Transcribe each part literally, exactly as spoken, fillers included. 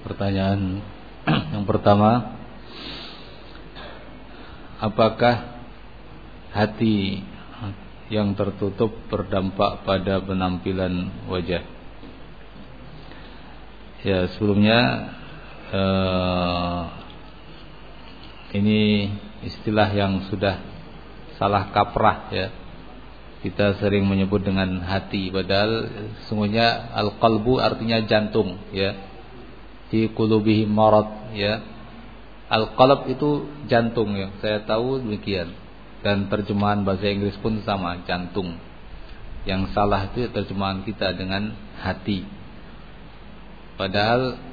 Pertanyaan yang pertama, apakah hati yang tertutup berdampak pada penampilan wajah? Ya, sebelumnya eh, ini istilah yang sudah salah kaprah ya. Kita sering menyebut dengan hati, padahal sesungguhnya al-qalbu artinya jantung ya. Fi qulubihim marad ya. Al-qalb itu jantung ya. Saya tahu demikian. Dan terjemahan bahasa Inggris pun sama, jantung. Yang salah itu terjemahan kita dengan hati. Padahal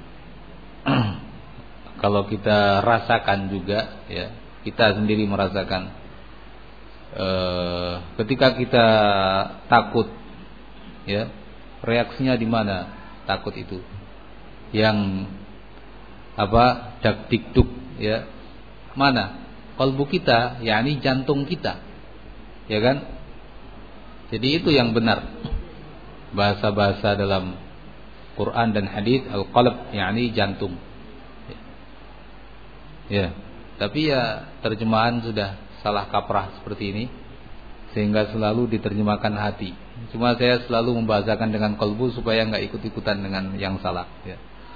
kalau kita rasakan juga ya, kita sendiri merasakan e, ketika kita takut ya, reaksinya di mana takut itu? Yang apa? Dak-dikduk ya. Mana? Kalbu kita, yakni jantung kita. Ya kan? Jadi itu yang benar. Bahasa-bahasa dalam Quran dan hadis, al-qalb yakni jantung. Ya. Ya. Tapi ya terjemahan sudah salah kaprah seperti ini, sehingga selalu diterjemahkan hati. Cuma saya selalu membahasakan dengan kalbu supaya enggak ikut-ikutan dengan yang salah ya.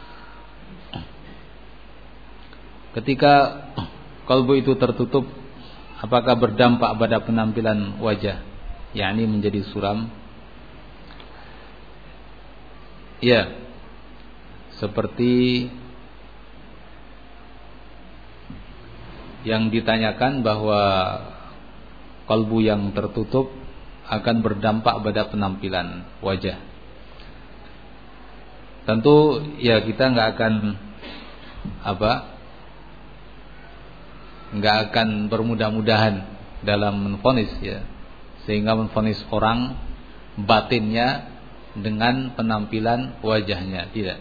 Ketika kalbu itu tertutup, apakah berdampak pada penampilan wajah, yakni menjadi suram? Ya, seperti yang ditanyakan bahwa kalbu yang tertutup akan berdampak pada penampilan wajah. Tentu ya kita nggak akan apa, nggak akan bermudah-mudahan dalam menvonis ya, sehingga menvonis orang batinnya dengan penampilan wajahnya, tidak.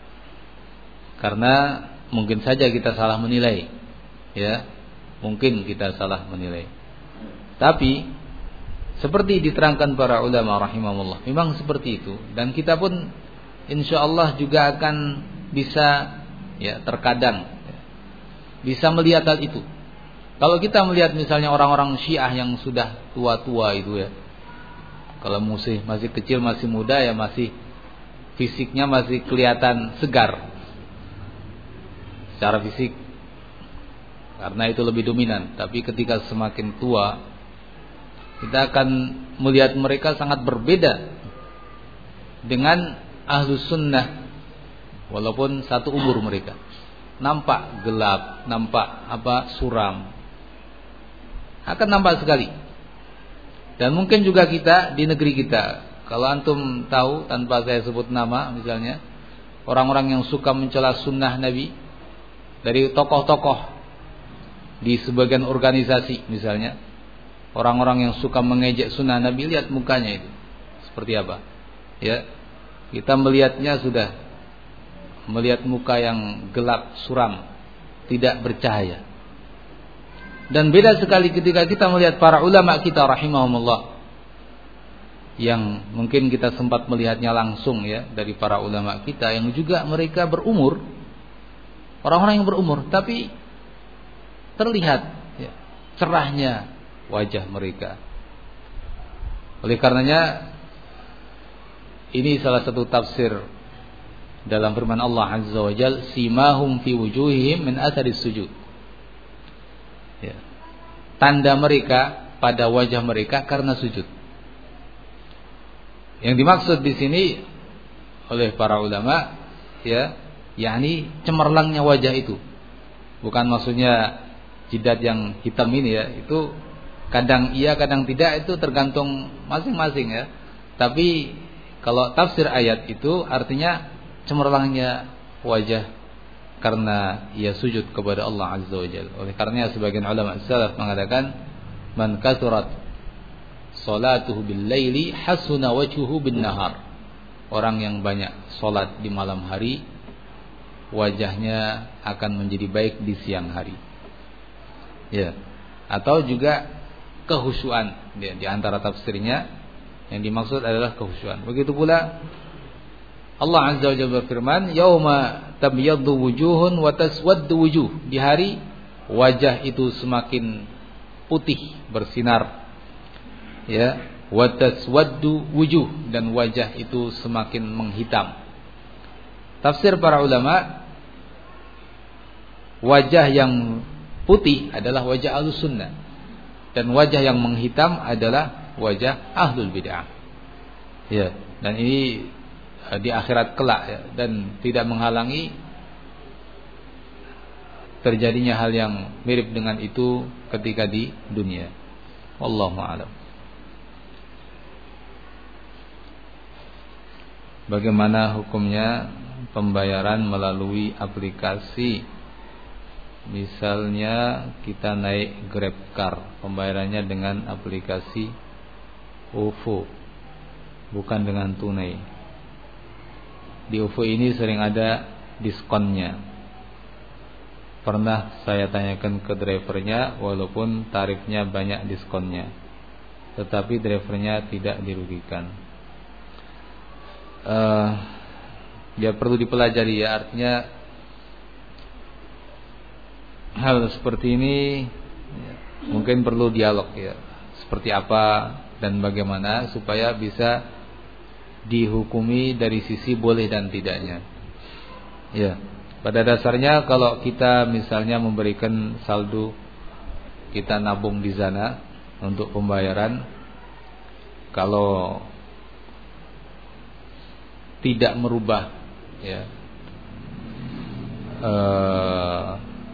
Karena mungkin saja kita salah menilai ya, mungkin kita salah menilai. Tapi seperti diterangkan para ulama rahimahullah, memang seperti itu, dan kita pun insyaallah juga akan bisa ya, terkadang ya, bisa melihat hal itu. Kalau kita melihat misalnya orang-orang Syiah yang sudah tua-tua itu ya, kalau masih masih kecil, masih muda ya, masih fisiknya masih kelihatan segar secara fisik, karena itu lebih dominan. Tapi ketika semakin tua, kita akan melihat mereka sangat berbeda dengan ahlus sunnah, walaupun satu umur mereka. Nampak gelap, nampak apa suram, akan nampak sekali. Dan mungkin juga kita di negeri kita, kalau antum tahu tanpa saya sebut nama, misalnya orang-orang yang suka mencela sunnah Nabi dari tokoh-tokoh di sebagian organisasi misalnya, orang-orang yang suka mengejek sunnah Nabi, lihat mukanya itu seperti apa ya. Kita melihatnya sudah melihat muka yang gelap, suram, tidak bercahaya. Dan beda sekali ketika kita melihat para ulama kita rahimahumullah, yang mungkin kita sempat melihatnya langsung ya, dari para ulama kita yang juga mereka berumur, orang-orang yang berumur, tapi terlihat ya, cerahnya wajah mereka. Oleh karenanya ini salah satu tafsir dalam firman Allah Azza wa Jalla, simahum fi wujuhihim min atharis sujud. Ya. Tanda mereka pada wajah mereka karena sujud. Yang dimaksud di sini oleh para ulama ya, yakni cemerlangnya wajah itu. Bukan maksudnya jidat yang hitam ini ya, itu kadang iya kadang tidak, itu tergantung masing-masing ya. Tapi kalau tafsir ayat itu artinya cemerlangnya wajah karena ia sujud kepada Allah Azza wa Jalla. Oleh karenanya sebagian ulama salaf mengatakan, man kathurat salatuhu bil laili hasuna wajhuhu bin nahar. Orang yang banyak salat di malam hari, wajahnya akan menjadi baik di siang hari. Ya. Atau juga kehusyuan, di, di antara tafsirnya yang dimaksud adalah kehusyuan. Begitu pula Allah Azza wa Jalla berfirman, "Yauma tabyaddu wujuhun wa taswaddu wujuh." Di hari wajah itu semakin putih bersinar, ya, wa taswaddu wujuh, dan wajah itu semakin menghitam. Tafsir para ulama, wajah yang putih adalah wajah Ahlus Sunnah, dan wajah yang menghitam adalah wajah Ahlul Bid'ah. Ya, dan ini di akhirat kelak, ya, dan tidak menghalangi terjadinya hal yang mirip dengan itu ketika di dunia. Wallahu a'lam. Bagaimana hukumnya pembayaran melalui aplikasi? Misalnya kita naik GrabCar, pembayarannya dengan aplikasi O V O, bukan dengan tunai. Di O V O ini sering ada diskonnya. Pernah saya tanyakan ke drivernya, walaupun tarifnya banyak diskonnya, tetapi drivernya tidak dirugikan. Uh, ya perlu dipelajari, ya, artinya hal seperti ini ya, mungkin perlu dialog, ya, seperti apa dan bagaimana supaya bisa dihukumi dari sisi boleh dan tidaknya. Ya, pada dasarnya kalau kita misalnya memberikan saldo, kita nabung di sana untuk pembayaran, kalau tidak merubah, ya, eh,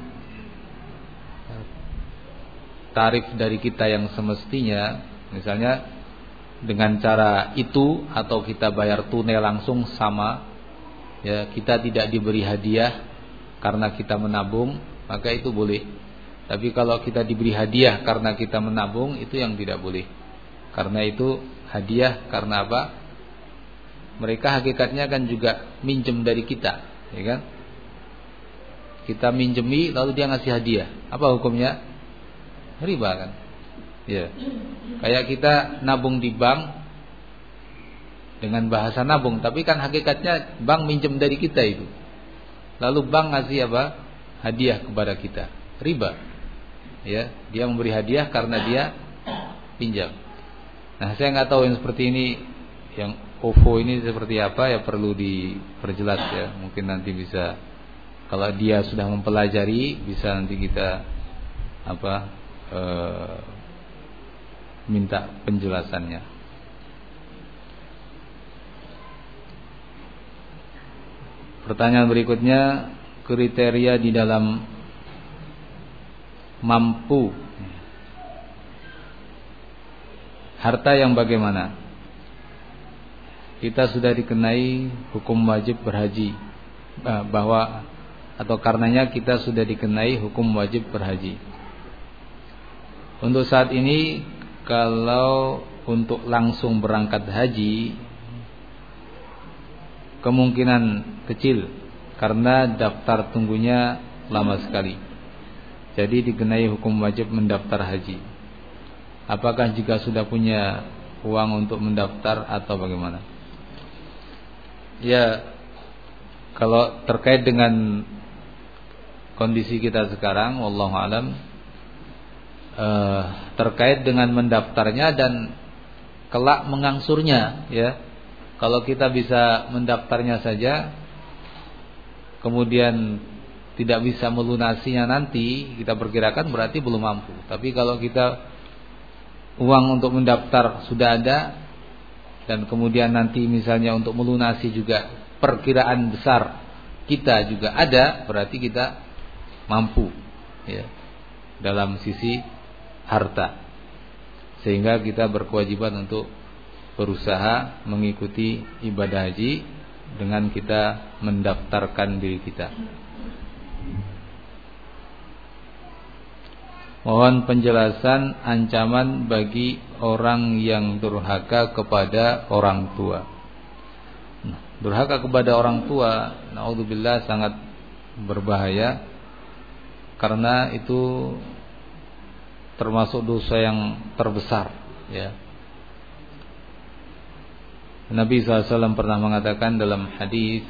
tarif dari kita yang semestinya, misalnya dengan cara itu atau kita bayar tunai langsung sama, ya, kita tidak diberi hadiah karena kita menabung, maka itu boleh. Tapi kalau kita diberi hadiah karena kita menabung, itu yang tidak boleh. Karena itu hadiah karena apa? Mereka hakikatnya kan juga minjem dari kita, ya kan? Kita minjemi lalu dia ngasih hadiah. Apa hukumnya? Riba kan? Ya. Kayak kita nabung di bank dengan bahasa nabung, tapi kan hakikatnya bank minjem dari kita itu. Lalu bank ngasih apa? Hadiah kepada kita. Riba. Ya, dia memberi hadiah karena dia pinjam. Nah, saya nggak tahu yang seperti ini, yang O V O ini seperti apa, ya perlu diperjelas, ya. Mungkin nanti bisa, kalau dia sudah mempelajari, bisa nanti kita apa? E, minta penjelasannya. Pertanyaan berikutnya, kriteria di dalam mampu harta yang bagaimana? Kita sudah dikenai hukum wajib berhaji, bahwa atau karenanya kita sudah dikenai hukum wajib berhaji. Untuk saat ini, kalau untuk langsung berangkat haji, kemungkinan kecil karena daftar tunggunya lama sekali. Jadi dikenai hukum wajib mendaftar haji. Apakah jika sudah punya uang untuk mendaftar atau bagaimana? Ya, kalau terkait dengan kondisi kita sekarang, wallahu alam, eh, terkait dengan mendaftarnya dan kelak mengangsurnya, ya. Kalau kita bisa mendaftarnya saja, kemudian tidak bisa melunasinya nanti, kita perkirakan berarti belum mampu. Tapi kalau kita uang untuk mendaftar sudah ada, dan kemudian nanti misalnya untuk melunasi juga perkiraan besar kita juga ada, berarti kita mampu, ya, dalam sisi harta, sehingga kita berkewajiban untuk berusaha mengikuti ibadah haji dengan kita mendaftarkan diri kita. Mohon penjelasan ancaman bagi orang yang durhaka kepada orang tua. Nah, durhaka kepada orang tua, naudzubillah, sangat berbahaya, karena itu termasuk dosa yang terbesar, ya. Nabi sallallahu alaihi wasallam pernah mengatakan dalam hadis,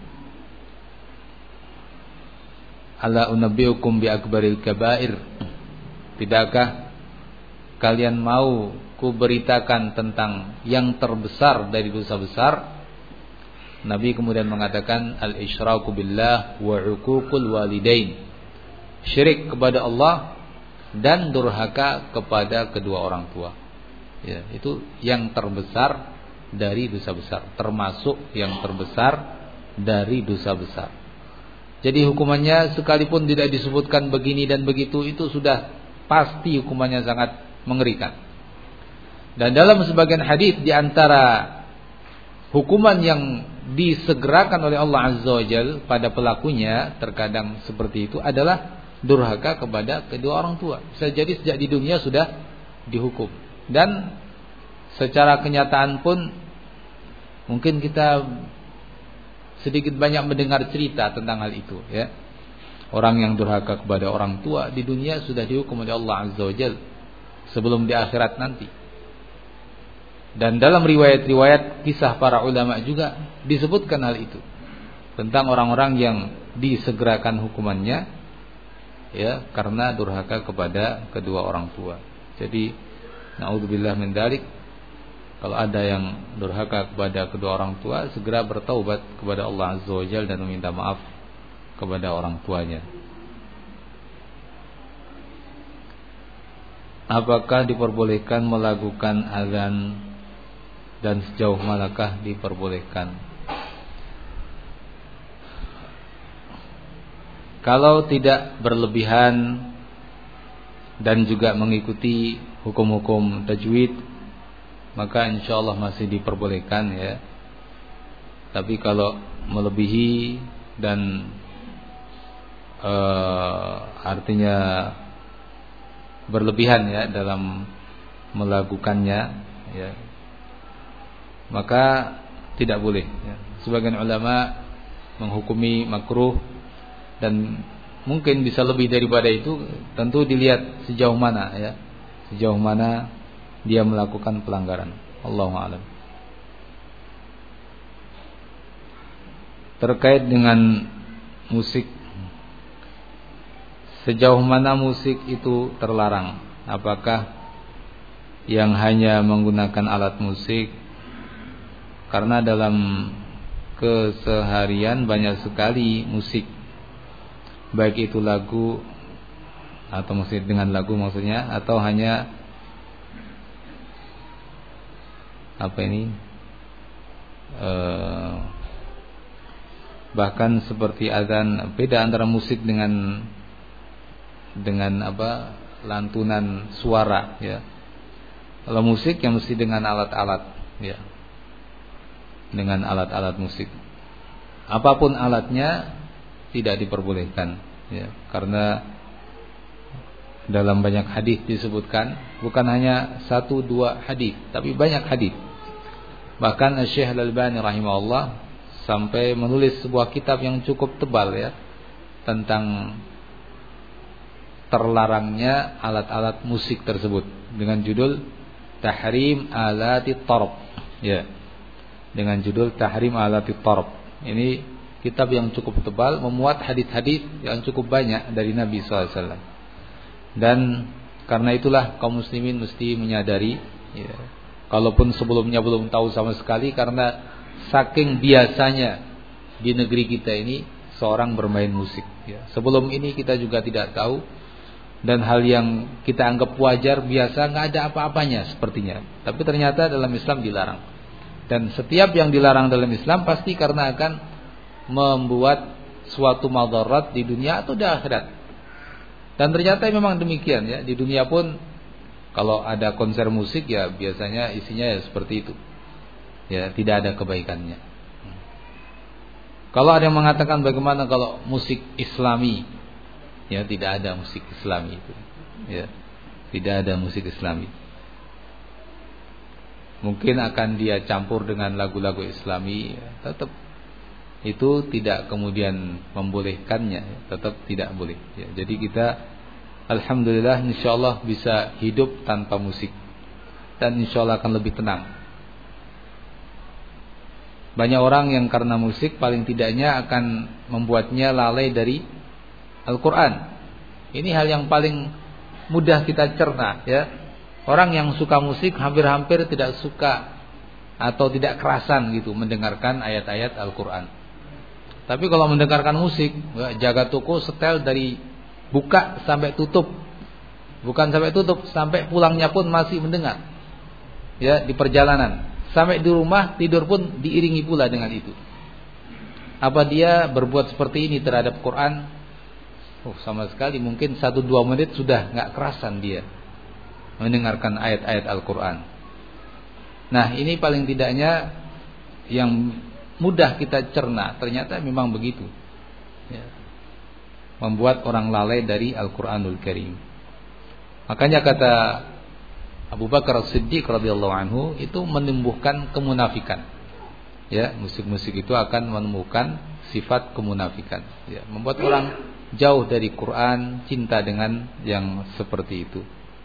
ala unabbiukum bi akbaril kabair, tidakkah kalian mau ku beritakan tentang yang terbesar dari dosa besar? Nabi kemudian mengatakan al-isyraku billah wa uququl walidain, syirik kepada Allah dan durhaka kepada kedua orang tua. Ya, itu yang terbesar dari dosa besar, termasuk yang terbesar dari dosa besar. Jadi hukumannya sekalipun tidak disebutkan begini dan begitu, itu sudah pasti hukumannya sangat mengerikan. Dan dalam sebagian hadis, di antara hukuman yang disegerakan oleh Allah Azza wa Jalla pada pelakunya terkadang seperti itu adalah durhaka kepada kedua orang tua. Bisa jadi sejak di dunia sudah dihukum. Dan secara kenyataan pun mungkin kita sedikit banyak mendengar cerita tentang hal itu, ya. Orang yang durhaka kepada orang tua di dunia sudah dihukum oleh Allah Azza wa Jalla sebelum di akhirat nanti. Dan dalam riwayat-riwayat kisah para ulama juga disebutkan hal itu, tentang orang-orang yang disegerakan hukumannya, ya, karena durhaka kepada kedua orang tua. Jadi naudzubillah min dzalik, kalau ada yang durhaka kepada kedua orang tua, segera bertaubat kepada Allah Azza wa Jalla dan meminta maaf kepada orang tuanya. Apakah diperbolehkan melakukan azan dan sejauh manakah diperbolehkan? Kalau tidak berlebihan dan juga mengikuti hukum-hukum tajwid, maka insyaallah masih diperbolehkan, ya. Tapi kalau melebihi dan e, artinya berlebihan, ya, dalam melakukannya, ya, maka tidak boleh, ya. Sebagian ulama menghukumi makruh, dan mungkin bisa lebih daripada itu, tentu dilihat sejauh mana, ya, sejauh mana dia melakukan pelanggaran. Allahu a'lam. Terkait dengan musik, sejauh mana musik itu terlarang? Apakah yang hanya menggunakan alat musik? Karena dalam keseharian banyak sekali musik, baik itu lagu atau musik dengan lagu maksudnya, atau hanya apa ini e, bahkan seperti azan, beda antara musik dengan dengan apa lantunan suara, ya. Kalau musik yang mesti dengan alat-alat, ya, dengan alat-alat musik, apapun alatnya tidak diperbolehkan, ya, karena dalam banyak hadis disebutkan, bukan hanya satu dua hadis, tapi banyak hadis. Bahkan Syekh Al-Albani rahimahullah sampai menulis sebuah kitab yang cukup tebal, ya, tentang terlarangnya alat-alat musik tersebut, dengan judul Tahrim Alati Tarab, ya, dengan judul Tahrim Alati Tarab. Ini kitab yang cukup tebal, memuat hadis-hadis yang cukup banyak dari Nabi shallallahu alaihi wasallam. Dan karena itulah kaum muslimin mesti menyadari, ya, kalaupun sebelumnya belum tahu sama sekali, karena saking biasanya di negeri kita ini seorang bermain musik, ya. Sebelum ini kita juga tidak tahu, dan hal yang kita anggap wajar, biasa, nggak ada apa-apanya sepertinya. Tapi ternyata dalam Islam dilarang. Dan setiap yang dilarang dalam Islam pasti karena akan membuat suatu madarat di dunia atau di akhirat. Dan ternyata memang demikian, ya. Di dunia pun kalau ada konser musik, ya, biasanya isinya ya seperti itu, ya, tidak ada kebaikannya. Kalau ada yang mengatakan bagaimana kalau musik Islami, ya, tidak ada musik Islami itu, ya, tidak ada musik Islami. Mungkin akan dia campur dengan lagu-lagu Islami, ya, tetap itu tidak kemudian membolehkannya, ya, tetap tidak boleh, ya. Jadi kita alhamdulillah insyaallah bisa hidup tanpa musik, dan insyaallah akan lebih tenang. Banyak orang yang karena musik paling tidaknya akan membuatnya lalai dari Al-Quran. Ini hal yang paling mudah kita cerna, ya. Orang yang suka musik hampir-hampir tidak suka atau tidak kerasan gitu mendengarkan ayat-ayat Al-Quran. Tapi kalau mendengarkan musik, jaga toko setel dari buka sampai tutup. Bukan sampai tutup, sampai pulangnya pun masih mendengar. Ya, di perjalanan. Sampai di rumah tidur pun diiringi pula dengan itu. Apa dia berbuat seperti ini terhadap Quran? Oh, sama sekali, mungkin satu dua menit sudah nggak kerasan dia mendengarkan ayat-ayat Al-Quran. Nah, ini paling tidaknya yang mudah kita cerna. Ternyata memang begitu, ya. Membuat orang lalai dari Al-Quranul Karim. Makanya kata Abu Bakar As-Siddiq radhiyallahu anhu, itu menumbuhkan kemunafikan. Ya, musik-musik itu akan menumbuhkan sifat kemunafikan. Ya, membuat orang jauh dari Quran, cinta dengan yang seperti itu.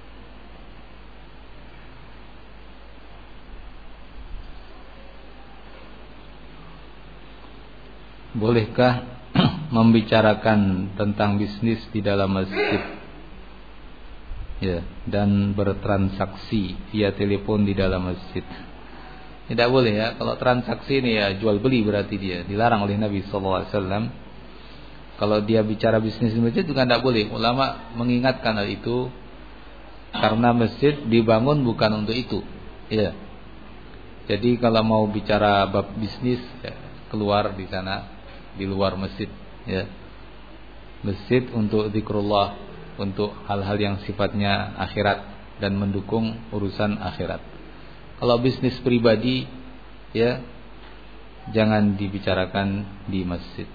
Bolehkah membicarakan tentang bisnis di dalam masjid, ya, dan bertransaksi via telepon di dalam masjid? Tidak boleh, ya. Kalau transaksi ini ya jual beli, berarti dia dilarang oleh Nabi sallallahu alaihi wasallam. Kalau dia bicara bisnis di masjid juga tidak boleh. Ulama mengingatkan hal itu karena masjid dibangun bukan untuk itu, ya. Jadi kalau mau bicara bab bisnis, ya, keluar di sana, di luar masjid, ya. Masjid untuk zikrullah, untuk hal-hal yang sifatnya akhirat dan mendukung urusan akhirat. Kalau bisnis pribadi, ya, jangan dibicarakan di masjid.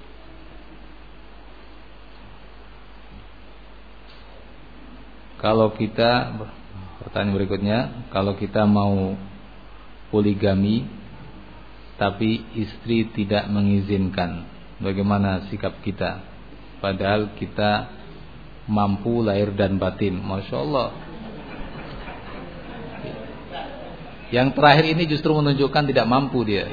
Kalau kita, pertanyaan berikutnya, kalau kita mau poligami tapi istri tidak mengizinkan, bagaimana sikap kita? Padahal kita mampu lahir dan batin. Masya Allah. Yang terakhir ini justru menunjukkan tidak mampu dia.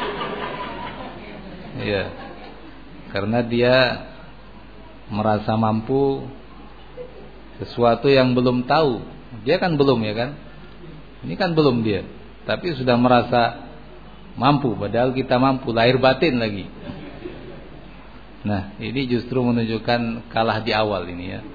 Iya. Karena dia merasa mampu sesuatu yang belum tahu. Dia kan belum, ya kan? Ini kan belum dia, tapi sudah merasa mampu, padahal kita mampu lahir batin lagi. Nah, ini justru menunjukkan kalah di awal ini, ya.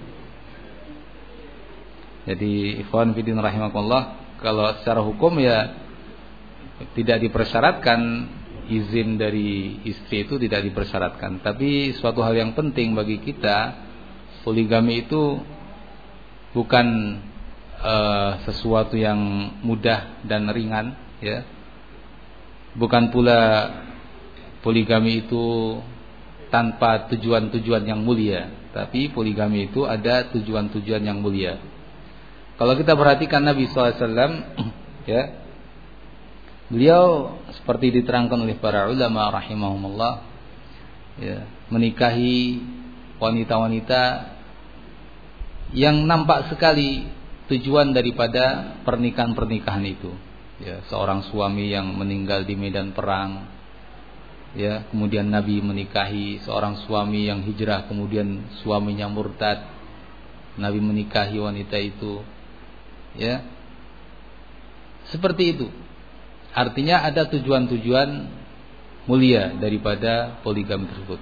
Jadi ikhwan fillah rahimakumullah, kalau secara hukum ya tidak dipersyaratkan, izin dari istri itu tidak dipersyaratkan. Tapi suatu hal yang penting bagi kita, poligami itu bukan uh, sesuatu yang mudah dan ringan, ya. Bukan pula poligami itu tanpa tujuan-tujuan yang mulia, tapi poligami itu ada tujuan-tujuan yang mulia. Kalau kita perhatikan Nabi shallallahu alaihi wasallam, ya, beliau seperti diterangkan oleh para ulama rahimahumullah, ya, menikahi wanita-wanita yang nampak sekali tujuan daripada pernikahan-pernikahan itu. Ya, seorang suami yang meninggal di medan perang, ya, kemudian Nabi menikahi seorang suami yang hijrah, kemudian suaminya murtad, Nabi menikahi wanita itu, ya, seperti itu. Artinya ada tujuan-tujuan mulia daripada poligami tersebut.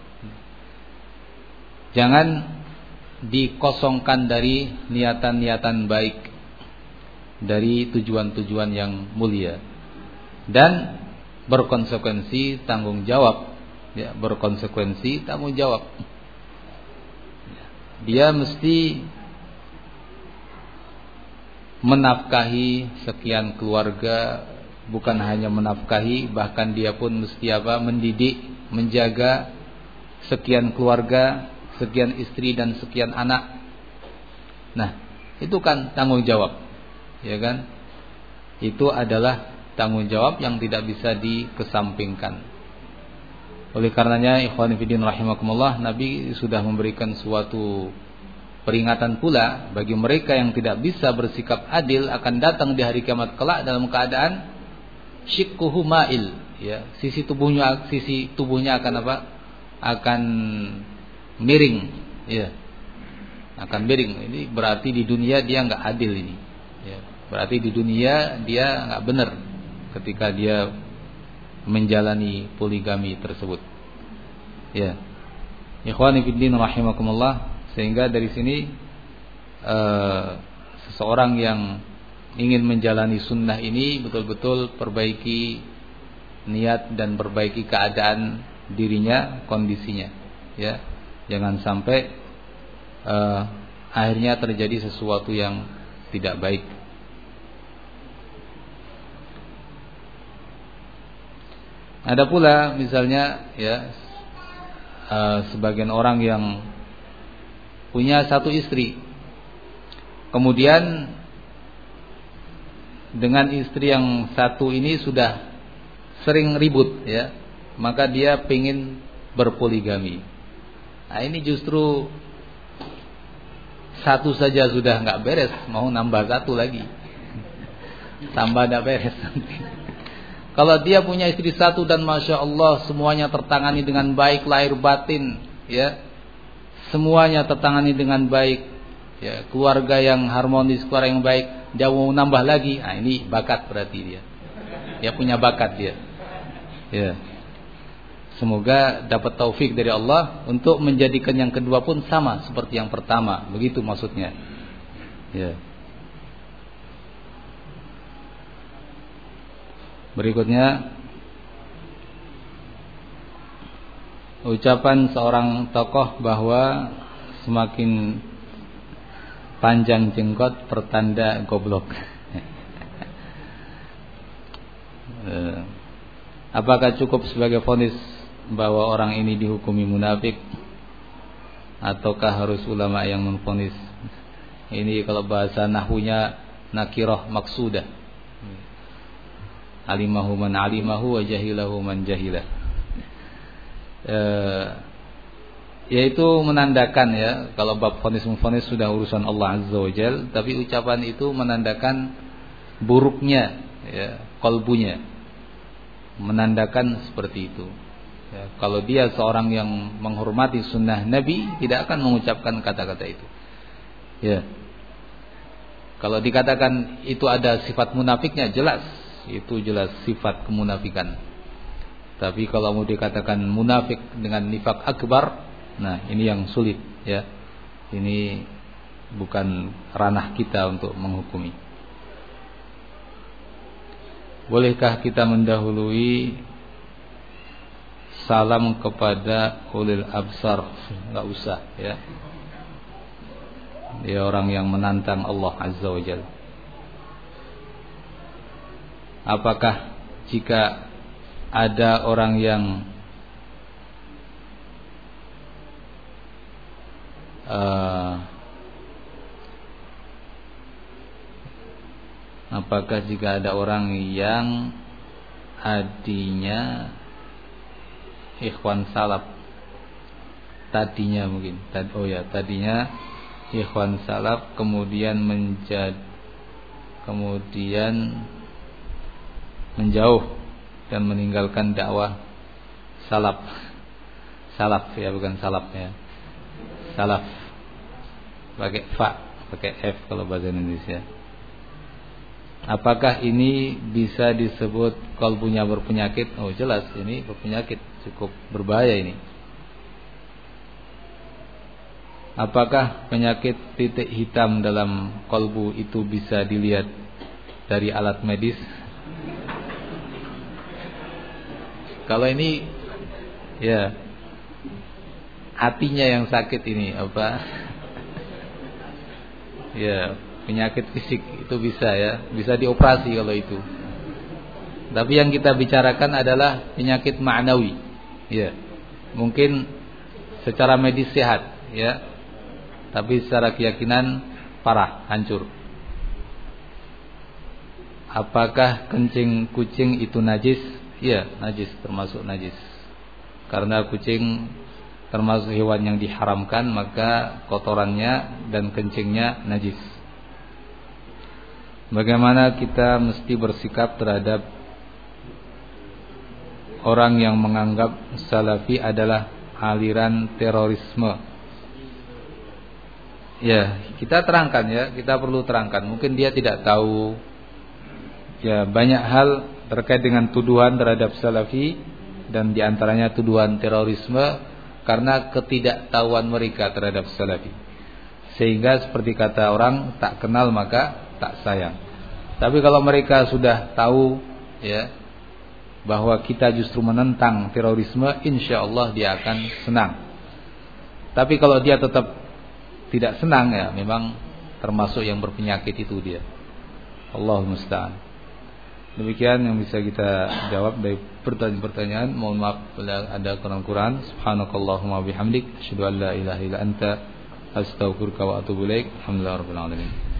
Jangan dikosongkan dari niatan-niatan baik, dari tujuan-tujuan yang mulia, dan berkonsekuensi tanggung jawab, ya, berkonsekuensi tanggung jawab. Dia mesti menafkahi sekian keluarga, bukan hanya menafkahi, bahkan dia pun mesti apa? Mendidik, menjaga sekian keluarga, sekian istri dan sekian anak. Nah, itu kan tanggung jawab, ya kan? Itu adalah tanggung jawab yang tidak bisa dikesampingkan. Oleh karenanya ikhwan fillah rahimakumullah, Nabi sudah memberikan suatu peringatan pula bagi mereka yang tidak bisa bersikap adil akan datang di hari kiamat kelak dalam keadaan Syikkuhu ma'il, ya, sisi tubuhnya sisi tubuhnya akan apa? Akan miring, ya. Akan miring. Ini berarti di dunia dia enggak adil ini. Ya, berarti di dunia dia enggak benar ketika dia menjalani poligami tersebut. Ya. Ikhwani fiddin rahimakumullah, sehingga dari sini uh, seseorang yang ingin menjalani sunnah ini betul-betul perbaiki niat dan perbaiki keadaan dirinya, kondisinya, ya. Jangan sampai uh, akhirnya terjadi sesuatu yang tidak baik. Ada pula misalnya, ya, uh, sebagian orang yang punya satu istri, kemudian dengan istri yang satu ini sudah sering ribut, ya, maka dia pengin berpoligami. Nah, ini justru satu saja sudah nggak beres, mau nambah satu lagi, tambah nggak beres nanti. Kalau dia punya istri satu dan masya Allah semuanya tertangani dengan baik, lahir batin, ya, semuanya tertangani dengan baik, ya, keluarga yang harmonis, keluarga yang baik, dia mau nambah lagi. Nah, ini bakat berarti dia. Dia punya bakat dia. Ya. Semoga dapat taufik dari Allah untuk menjadikan yang kedua pun sama seperti yang pertama. Begitu maksudnya. Ya. Berikutnya, ucapan seorang tokoh bahwa semakin panjang jenggot pertanda goblok. Apakah cukup sebagai vonis bahwa orang ini dihukumi munafik, ataukah harus ulama yang menvonis? Ini kalau bahasa nahwunya nakirah maksudah. Alimahu man alimahu wa jahilahu man jahilah. E, yaitu menandakan, ya, kalau bab vonis memvonis sudah urusan Allah Azza wa Jal, tapi ucapan itu menandakan buruknya, ya, qalbunya, menandakan seperti itu, ya. Kalau dia seorang yang menghormati sunnah Nabi, tidak akan mengucapkan kata-kata itu, ya. Kalau dikatakan itu ada sifat munafiknya, jelas itu jelas sifat kemunafikan. Tapi kalau mau dikatakan munafik dengan nifak akbar, nah ini yang sulit, ya. Ini bukan ranah kita untuk menghukumi. Bolehkah kita mendahului salam kepada ulil absar? Enggak usah, ya. Dia orang yang menantang Allah Azza wa Jalla. Apakah jika ada orang yang uh, apakah jika ada orang yang adinya ikhwan salaf, tadinya mungkin, oh ya, tadinya ikhwan salaf kemudian menjadi kemudian menjauh dan meninggalkan dakwah salaf, salaf ya, bukan salaf ya, salaf pakai fa, pakai f kalau bahasa Indonesia. Apakah ini bisa disebut kalbunya berpenyakit? Oh jelas ini berpenyakit, cukup berbahaya ini. Apakah penyakit titik hitam dalam kalbu itu bisa dilihat dari alat medis? Kalau ini, ya, hatinya yang sakit ini apa? Ya, penyakit fisik itu bisa, ya, bisa dioperasi kalau itu. Tapi yang kita bicarakan adalah penyakit ma'nawi, ya. Mungkin secara medis sehat, ya, tapi secara keyakinan parah, hancur. Apakah kencing kucing itu najis? Ya, najis, termasuk najis. Karena kucing termasuk hewan yang diharamkan, maka kotorannya dan kencingnya najis. Bagaimana kita mesti bersikap terhadap orang yang menganggap Salafi adalah aliran terorisme. Ya, kita terangkan ya, kita perlu terangkan. Mungkin dia tidak tahu ya banyak hal terkait dengan tuduhan terhadap Salafi, dan diantaranya tuduhan terorisme karena ketidaktahuan mereka terhadap Salafi. Sehingga seperti kata orang, tak kenal maka tak sayang. Tapi kalau mereka sudah tahu ya bahwa kita justru menentang terorisme, insya Allah dia akan senang. Tapi kalau dia tetap tidak senang, ya memang termasuk yang berpenyakit itu dia. Allahul musta'an. Demikian yang bisa kita jawab dari pertanyaan-pertanyaan. Mohon maaf bila ada kurang-kurang. Subhanakallahumma bihamdik, asyhadu an la ilaha illa anta, astaghfiruka wa atubu ilaik. Alhamdulillahirabbil alamin.